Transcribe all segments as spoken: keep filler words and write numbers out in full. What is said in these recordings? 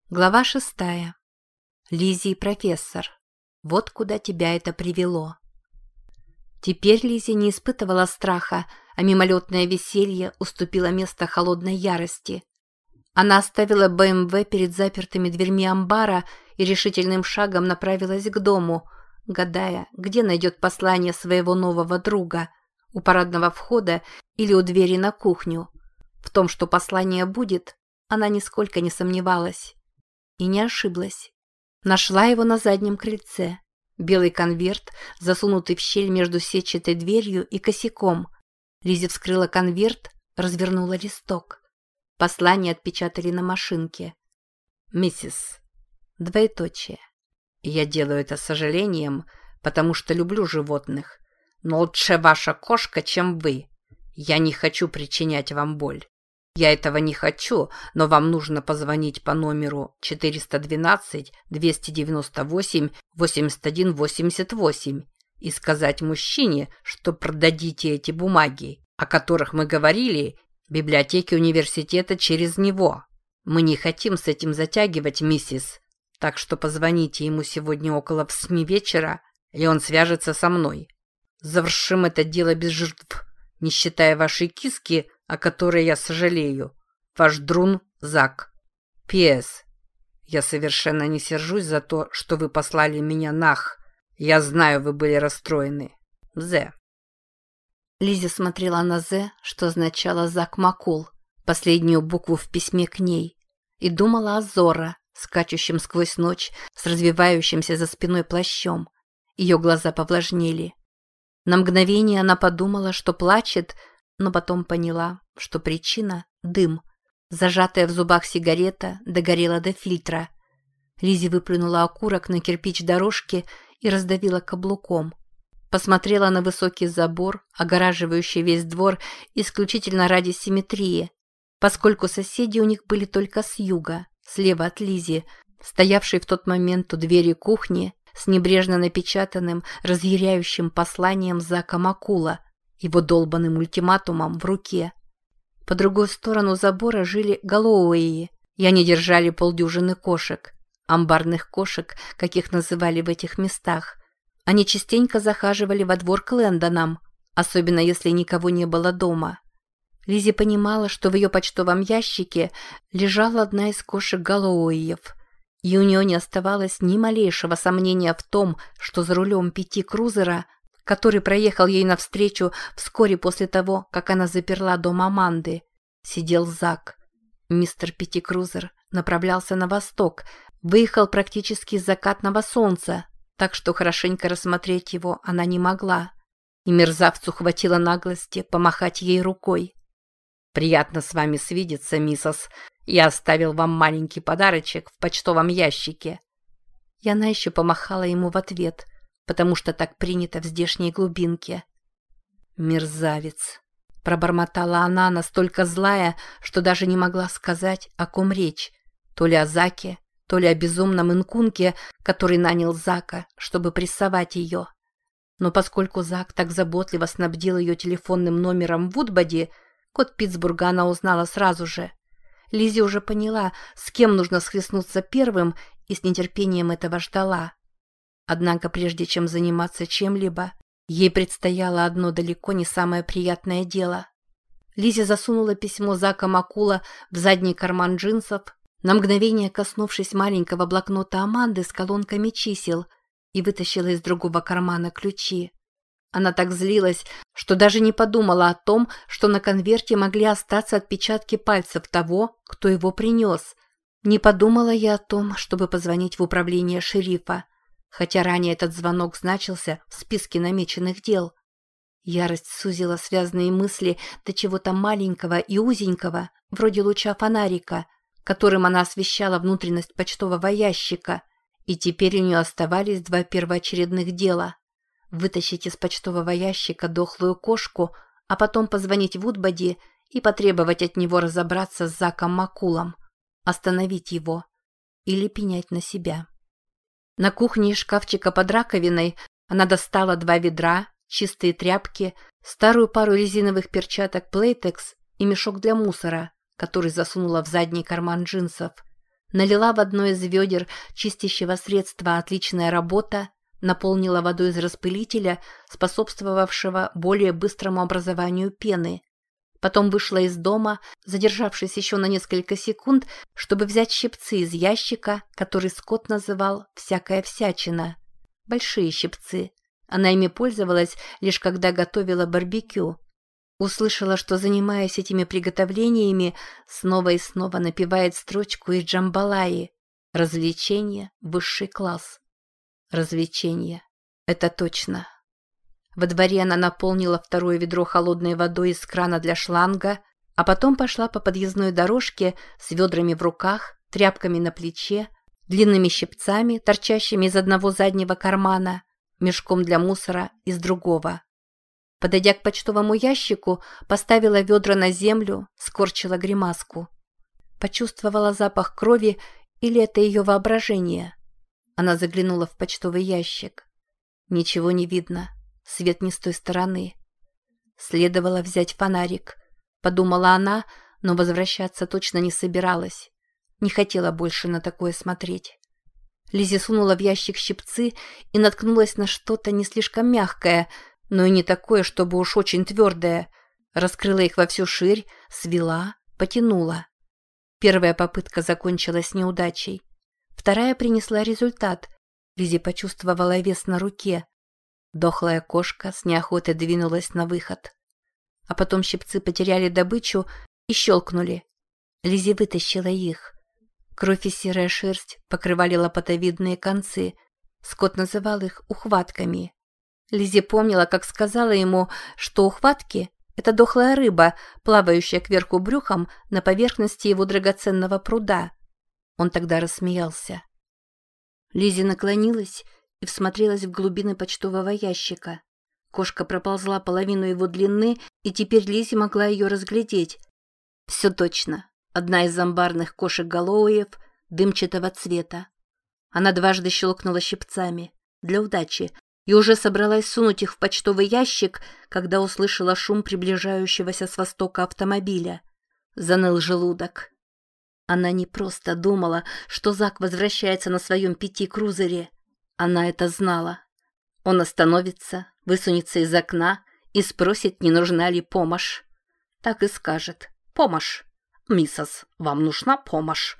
Глава шестая. Лиззи и профессор. Вот куда тебя это привело. Теперь Лиззи не испытывала страха, а мимолетное веселье уступило место холодной ярости. Она оставила бэ эм вэ перед запертыми дверьми амбара и решительным шагом направилась к дому, гадая, где найдет послание своего нового друга, у парадного входа или у двери на кухню. В том, что послание будет, она нисколько не сомневалась. И не ошиблась. Нашла его на заднем крыльце. Белый конверт, засунутый в щель между сетчатой дверью и косяком. Лиззи вскрыла конверт, развернула листок. Послание отпечатали на машинке. «Миссис, Двоеточие. я делаю это с сожалением, потому что люблю животных, но лучше ваша кошка, чем вы. Я не хочу причинять вам боль. Я этого не хочу, но вам нужно позвонить по номеру четыреста двенадцать двести девяносто восемь восемьдесят один восемьдесят восемь и сказать мужчине, что продадите эти бумаги, о которых мы говорили, библиотеке университета через него. Мы не хотим с этим затягивать, миссис, так что позвоните ему сегодня около восьми вечера, и он свяжется со мной. Завершим это дело без жертв, не считая вашей киски, о которой я сожалею. Ваш друн Зак. Пи эс. Я совершенно не сержусь за то, что вы послали меня нах. Я знаю, вы были расстроены. Зе». Лиззи смотрела на «З», что означало «Зак Маккул», последнюю букву в письме к ней, и думала о Зорро, скачущем сквозь ночь с развивающимся за спиной плащом. Ее глаза повлажнели. На мгновение она подумала, что плачет, но потом поняла, что причина – дым. Зажатая в зубах сигарета догорела до фильтра. Лиззи выплюнула окурок на кирпич дорожки и раздавила каблуком. Посмотрела на высокий забор, огораживающий весь двор исключительно ради симметрии, поскольку соседи у них были только с юга, слева от Лиззи, стоявшей в тот момент у двери кухни с небрежно напечатанным, разъяряющим посланием Зака Маккула, его долбанным ультиматумом в руке. По другую сторону забора жили Галлоуэи, и они держали полдюжины кошек, амбарных кошек, каких называли в этих местах. Они частенько захаживали во двор к Лэндонам, особенно если никого не было дома. Лиззи понимала, что в ее почтовом ящике лежала одна из кошек Галлоуэев, и у нее не оставалось ни малейшего сомнения в том, что за рулем пяти-крузера, который проехал ей навстречу вскоре после того, как она заперла дом Аманды, сидел Зак. Мистер Пятикрузер направлялся на восток, выехал практически из закатного солнца, так что хорошенько рассмотреть его она не могла. И мерзавцу хватило наглости помахать ей рукой. «Приятно с вами свидеться, миссис. Я оставил вам маленький подарочек в почтовом ящике». И она еще помахала ему в ответ, потому что так принято в здешней глубинке. «Мерзавец!» – пробормотала она, настолько злая, что даже не могла сказать, о ком речь. То ли о Заке, то ли о безумном инкунке, который нанял Зака, чтобы прессовать ее. Но поскольку Зак так заботливо снабдил ее телефонным номером в Вудбоди, код Питтсбурга она узнала сразу же. Лиззи уже поняла, с кем нужно схлестнуться первым, и с нетерпением этого ждала. Однако прежде чем заниматься чем-либо, ей предстояло одно далеко не самое приятное дело. Лиззи засунула письмо Зака Маккула в задний карман джинсов, на мгновение коснувшись маленького блокнота Аманды с колонками чисел, и вытащила из другого кармана ключи. Она так злилась, что даже не подумала о том, что на конверте могли остаться отпечатки пальцев того, кто его принес. Не подумала я о том, чтобы позвонить в управление шерифа, хотя ранее этот звонок значился в списке намеченных дел. Ярость сузила связанные мысли до чего-то маленького и узенького, вроде луча фонарика, которым она освещала внутренность почтового ящика, и теперь у нее оставались два первоочередных дела. Вытащить из почтового ящика дохлую кошку, а потом позвонить Вудбоди и потребовать от него разобраться с Заком Маккулом, остановить его или пенять на себя. На кухне из шкафчика под раковиной она достала два ведра, чистые тряпки, старую пару резиновых перчаток Playtex и мешок для мусора, который засунула в задний карман джинсов. Налила в одно из ведер чистящего средства «Отличная работа», наполнила водой из распылителя, способствовавшего более быстрому образованию пены. Потом вышла из дома, задержавшись еще на несколько секунд, чтобы взять щипцы из ящика, который Скотт называл «всякая всячина». Большие щипцы. Она ими пользовалась лишь когда готовила барбекю. Услышала, что, занимаясь этими приготовлениями, снова и снова напевает строчку из Джамбалаи «Развлечение – высший класс». Развлечение. Это точно. Во дворе она наполнила второе ведро холодной водой из крана для шланга, а потом пошла по подъездной дорожке с ведрами в руках, тряпками на плече, длинными щипцами, торчащими из одного заднего кармана, мешком для мусора из другого. Подойдя к почтовому ящику, поставила ведра на землю, скорчила гримаску. Почувствовала запах крови, или это ее воображение? Она заглянула в почтовый ящик. Ничего не видно, свет не с той стороны. Следовало взять фонарик, подумала она, но возвращаться точно не собиралась. Не хотела больше на такое смотреть. Лиззи сунула в ящик щипцы и наткнулась на что-то не слишком мягкое, но и не такое, чтобы уж очень твердое. Раскрыла их во всю ширь, свела, потянула. Первая попытка закончилась неудачей. Вторая принесла результат. Лиззи почувствовала вес на руке. Дохлая кошка с неохотой двинулась на выход. А потом щипцы потеряли добычу и щелкнули. Лиззи вытащила их. Кровь и серая шерсть покрывали лопатовидные концы. Скотт называл их ухватками. Лиззи помнила, как сказала ему, что ухватки – это дохлая рыба, плавающая кверху брюхом на поверхности его драгоценного пруда. Он тогда рассмеялся. Лиззи наклонилась и всмотрелась в глубины почтового ящика. Кошка проползла половину его длины, и теперь Лиззи могла ее разглядеть. Все точно. Одна из амбарных кошек Галлоуев дымчатого цвета. Она дважды щелкнула щипцами для удачи и уже собралась сунуть их в почтовый ящик, когда услышала шум приближающегося с востока автомобиля. Заныл желудок. Она не просто думала, что Зак возвращается на своем пяти-крузере. Она это знала. Он остановится, высунется из окна и спросит, не нужна ли помощь. Так и скажет: «Помощь! Миссис, вам нужна помощь!»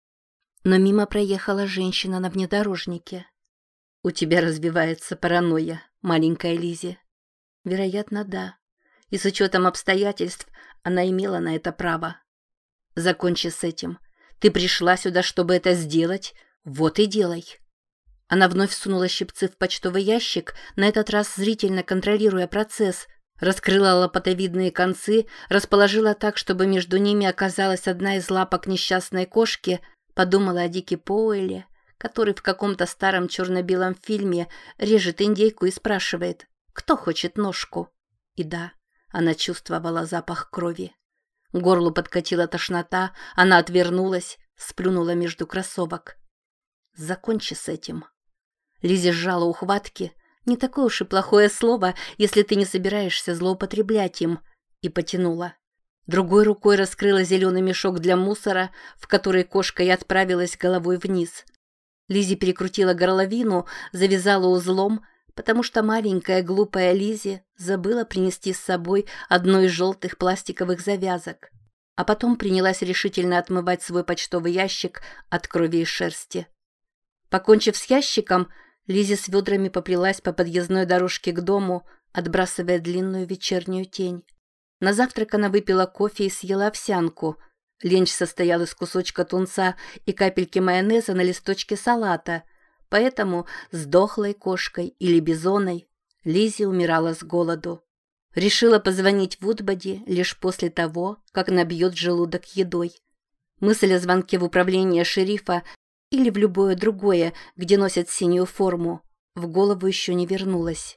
Но мимо проехала женщина на внедорожнике. «У тебя развивается паранойя, маленькая Лиззи». Вероятно, да. И с учетом обстоятельств она имела на это право. «Закончи с этим. Ты пришла сюда, чтобы это сделать. Вот и делай». Она вновь сунула щипцы в почтовый ящик, на этот раз зрительно контролируя процесс, раскрыла лопатовидные концы, расположила так, чтобы между ними оказалась одна из лапок несчастной кошки, подумала о Дике Поуэле, который в каком-то старом черно-белом фильме режет индейку и спрашивает: «Кто хочет ножку?» И да, она чувствовала запах крови. К горлу подкатила тошнота, она отвернулась, сплюнула между кроссовок. «Закончи с этим». Лиззи сжала ухватки. Не такое уж и плохое слово, если ты не собираешься злоупотреблять им. И потянула. Другой рукой раскрыла зеленый мешок для мусора, в который кошка и отправилась головой вниз. Лиззи перекрутила горловину, завязала узлом, потому что маленькая глупая Лиззи забыла принести с собой одну из желтых пластиковых завязок. А потом принялась решительно отмывать свой почтовый ящик от крови и шерсти. Покончив с ящиком, Лиззи с ведрами поплелась по подъездной дорожке к дому, отбрасывая длинную вечернюю тень. На завтрак она выпила кофе и съела овсянку. Ленч состоял из кусочка тунца и капельки майонеза на листочке салата, поэтому с дохлой кошкой или бизоной Лиззи умирала с голоду. Решила позвонить Вудбоди лишь после того, как набьет желудок едой. Мысль о звонке в управление шерифа или в любое другое, где носят синюю форму, в голову еще не вернулась.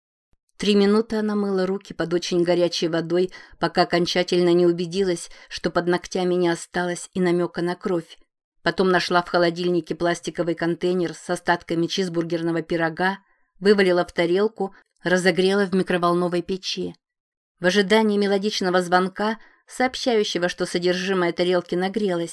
Три минуты она мыла руки под очень горячей водой, пока окончательно не убедилась, что под ногтями не осталось и намека на кровь. Потом нашла в холодильнике пластиковый контейнер с остатками чизбургерного пирога, вывалила в тарелку, разогрела в микроволновой печи. В ожидании мелодичного звонка, сообщающего, что содержимое тарелки нагрелось,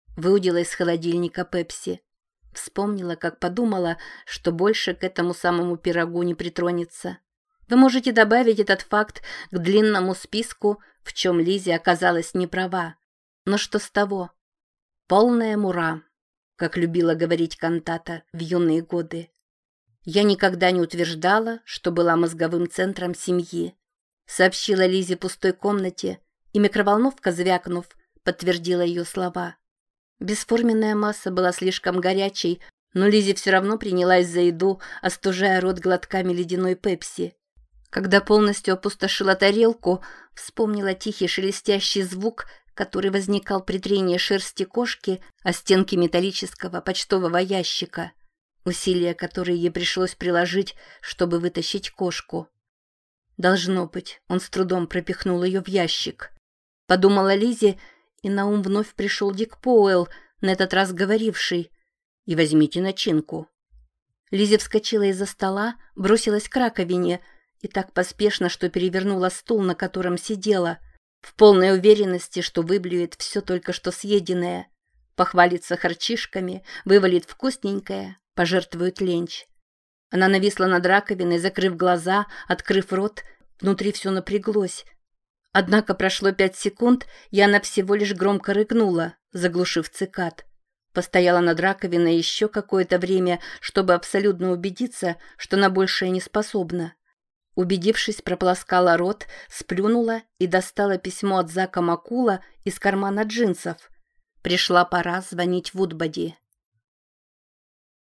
Выудила из холодильника пепси. Вспомнила, как подумала, что больше к этому самому пирогу не притронется. Вы можете добавить этот факт к длинному списку, в чем Лиззи оказалась не права. Но что с того? Полная мура, как любила говорить кантата в юные годы. Я никогда не утверждала, что была мозговым центром семьи. Сообщила Лиззи в пустой комнате, и микроволновка, звякнув, подтвердила ее слова. Бесформенная масса была слишком горячей, но Лиззи все равно принялась за еду, остужая рот глотками ледяной пепси. Когда полностью опустошила тарелку, вспомнила тихий шелестящий звук, который возникал при трении шерсти кошки о стенки металлического почтового ящика, усилия, которые ей пришлось приложить, чтобы вытащить кошку. Должно быть, он с трудом пропихнул ее в ящик. Подумала Лиззи, и на ум вновь пришел Дик Поуэлл, на этот раз говоривший: «И возьмите начинку». Лиззи вскочила из-за стола, бросилась к раковине, и так поспешно, что перевернула стул, на котором сидела, в полной уверенности, что выблюет все только что съеденное, похвалится харчишками, вывалит вкусненькое, пожертвует ленч. Она нависла над раковиной, закрыв глаза, открыв рот, внутри все напряглось. Однако прошло пять секунд, и она всего лишь громко рыгнула, заглушив цикад. Постояла над раковиной еще какое-то время, чтобы абсолютно убедиться, что на большее не способна. Убедившись, прополоскала рот, сплюнула и достала письмо от Зака Маккула из кармана джинсов. Пришла пора звонить Вудбоди.